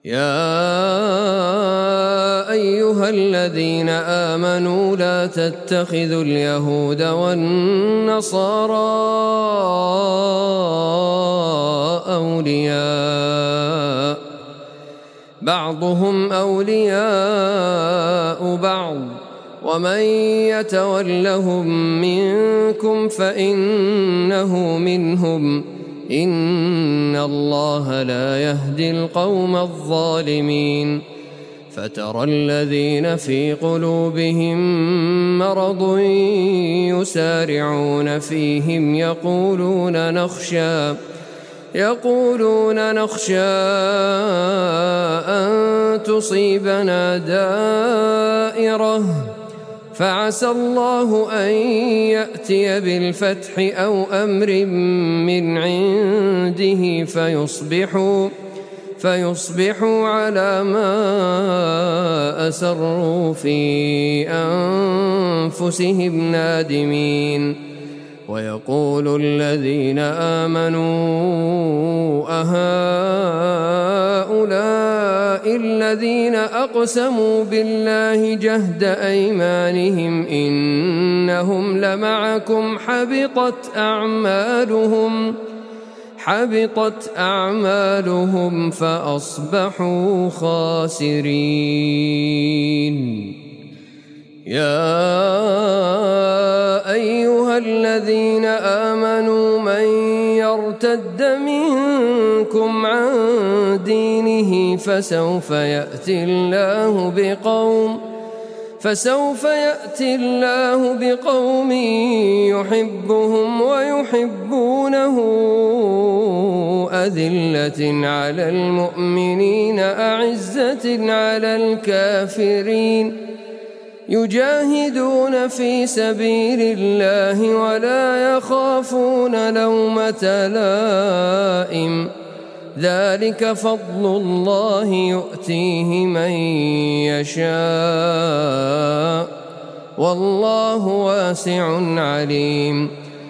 يا أيها الذين آمنوا لا تتخذوا اليهود والنصارى أولياء بعضهم أولياء بعض ومن يتولهم منكم فإنه منهم إن الله لا يهدي القوم الظالمين فترى الذين في قلوبهم مرض يسارعون فيهم يقولون نخشى أن تصيبنا دائرة فعسى الله أن يأتي بالفتح أو أمر من عنده فيصبحوا على ما أسروا في أنفسهم نادمين ويقول الذين آمنوا أهؤلاء الذين أقسموا بالله جهد أيمانهم إنهم لمعكم حبطت أعمالهم فأصبحوا خاسرين يا أيها الذين آمنوا من يرتد منكم عن دينه فسوف يأتي الله بقوم يحبهم ويحبونه أذلة على المؤمنين أعزة على الكافرين يجاهدون في سبيل الله ولا يخافون لومة لائم ذلك فضل الله يؤتيه من يشاء والله واسع عليم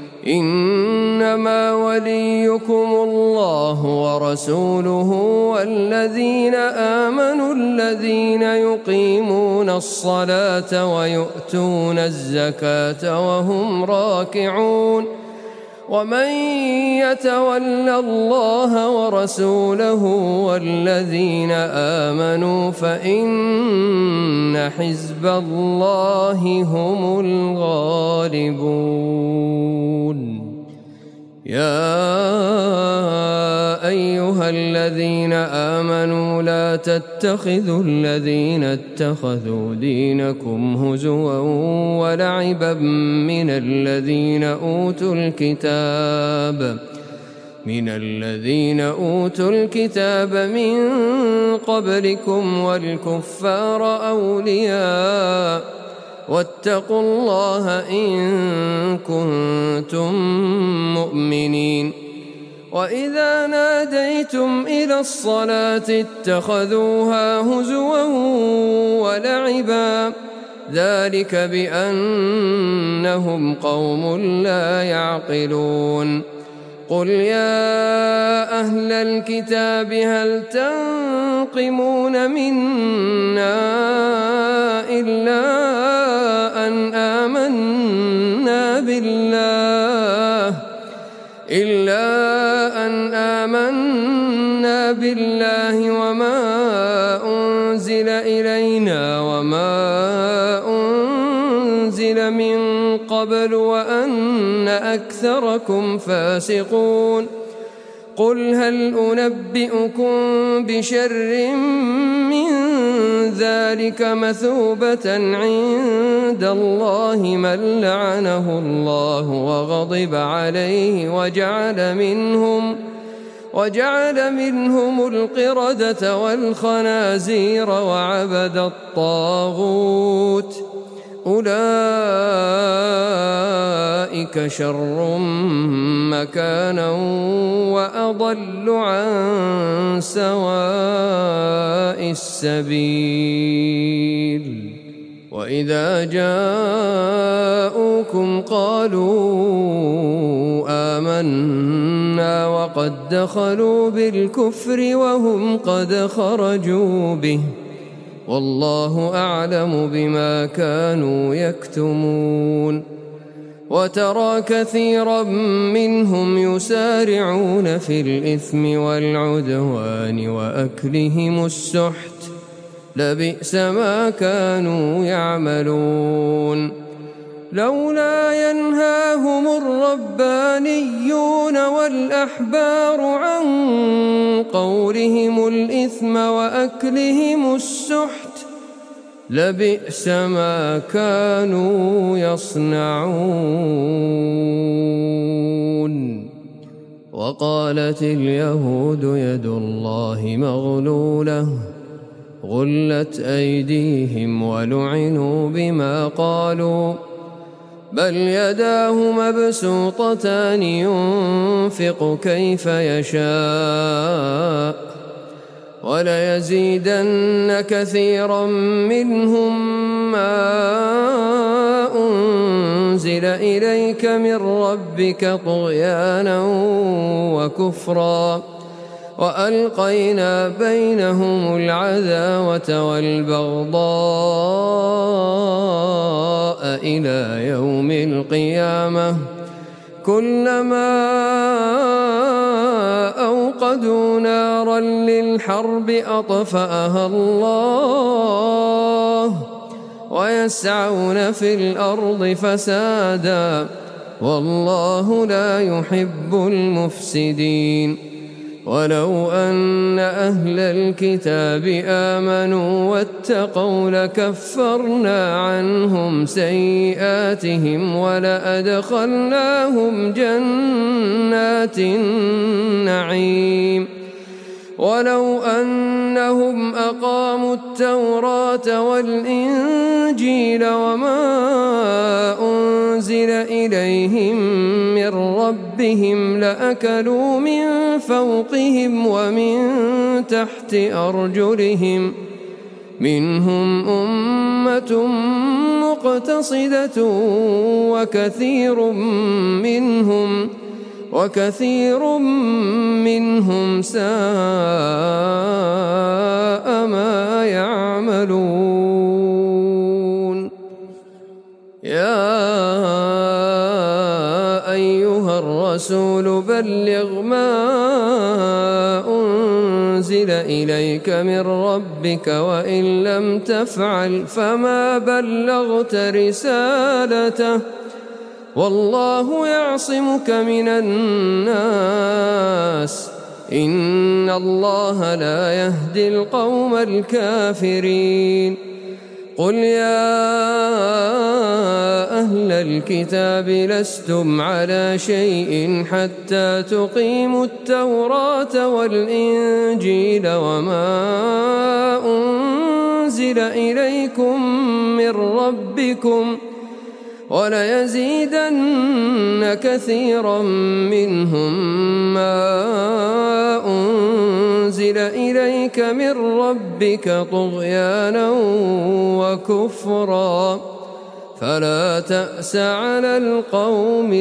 إنما وليكم الله ورسوله والذين آمنوا الذين يقيمون الصلاة ويؤتون الزكاة وهم راكعون ومن يتول الله ورسوله والذين آمنوا فإن حزب الله هم الغالبون يا أيها الذين آمنوا لا تتخذوا الذين اتخذوا دينكم هزوا ولعبا من الذين أوتوا الكتاب من قبلكم والكفار أولياء واتقوا الله إن كنتم مؤمنين وإذا ناديتم إلى الصلاة اتخذوها هزوا ولعبا ذلك بأنهم قوم لا يعقلون قل يا أهل الكتاب هل تنقمون منا إلا أن آمنا بالله وما أنزل إلينا وما أنزل من قبل وأن أكثركم فاسقون قل هل أنبئكم بشر من ذلك مثوبة عند الله من لعنه الله وغضب عليه وجعل منهم القردة والخنازير وعبد الطاغوت أولئك شر مكانا وأضل عن سواء السبيل وإذا جاءوكم قالوا آمنا الحسنى وقد دخلوا بالكفر وهم قد خرجوا به والله أعلم بما كانوا يكتمون وترى كثيرا منهم يسارعون في الإثم والعدوان وأكلهم السحت لبئس ما كانوا يعملون لولا ينهاهم الربانيون والأحبار عن قولهم الإثم وأكلهم السحت لبئس ما كانوا يصنعون وقالت اليهود يد الله مغلولة غلت أيديهم ولعنوا بما قالوا بل يداه مبسوطتان ينفق كيف يشاء وليزيدن كثيرا منهم ما أنزل إليك من ربك طغيانا وكفرا وألقينا بينهم العداوة والبغضاء إلى يوم القيامة كلما أوقدوا نارا للحرب أطفأها الله ويسعون في الأرض فسادا والله لا يحب المفسدين ولو أن أهل الكتاب آمنوا واتقوا لكفرنا عنهم سيئاتهم ولأدخلناهم جنات النعيم ولو أنهم أقاموا التوراة والإنجيل وما أنزل إليهم من ربهم لأكلوا من فوقهم ومن تحت أرجلهم منهم أمة مقتصدة وكثير منهم ساء ما يعملون يا أيها الرسول بلغ ما أنزل إليك من ربك وإن لم تفعل فما بلغت رسالته والله يعصمك من الناس إن الله لا يهدي القوم الكافرين قل يا أهل الكتاب لستم على شيء حتى تقيموا التوراة والإنجيل وما أنزل إليكم من ربكم وليزيدن كثيرا منهم ما أنزل إليك من ربك طغيانا وكفرا فلا تأس على القوم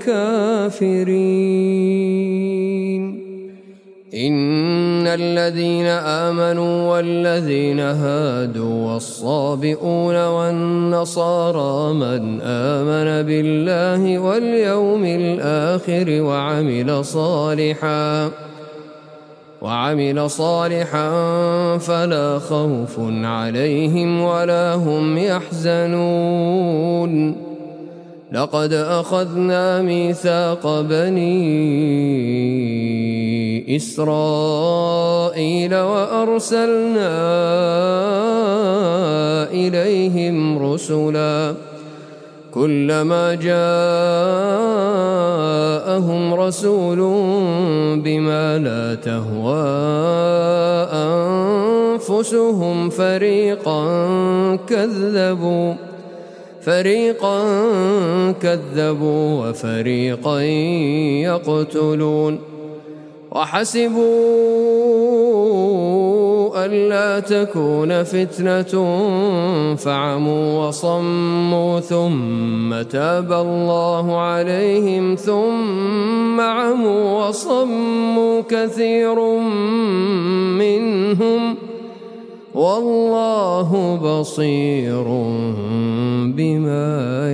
الكافرين إن الذين آمنوا والذين هادوا والصابئون والنصارى من آمن بالله واليوم الآخر وعمل صالحا فلا خوف عليهم ولا هم يحزنون لقد أخذنا ميثاق بني إسرائيل وأرسلنا إليهم رسلا كلما جاءهم رسول بما لا تهوى أنفسهم فريقا كذبوا وفريقا يقتلون وحسبوا ألا تكون فتنة فعموا وصموا ثم تاب الله عليهم ثم عموا وصموا كثير منهم والله بصير بما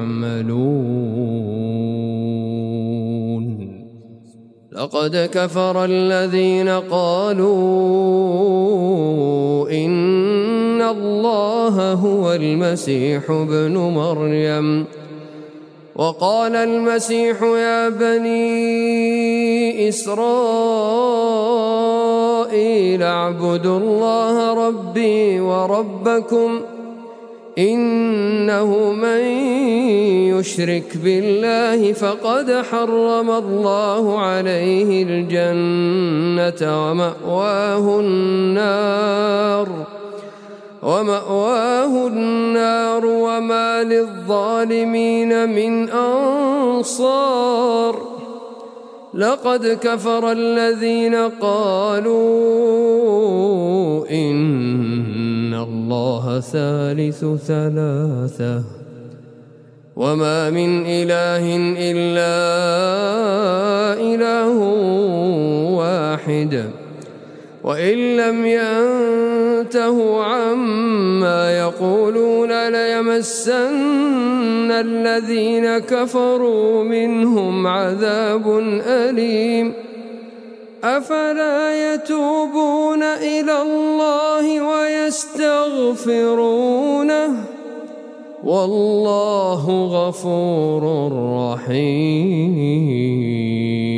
يعملون. لقد كفر الذين قالوا إن الله هو المسيح ابن مريم وقال المسيح يا بني إسرائيل اعبدوا الله ربي وربكم إنه من يشرك بالله فقد حرم الله عليه الجنة ومأواه النار وما للظالمين من أنصار. لقد كفر الذين قالوا إن الله ثالث ثلاثة وما من إله إلا إله واحد وإن لم ينتهوا عما يقولون ليمسن الذين كفروا منهم عذاب أليم. أفلا يتوبون إلى الله ويستغفرونه والله غفور رحيم.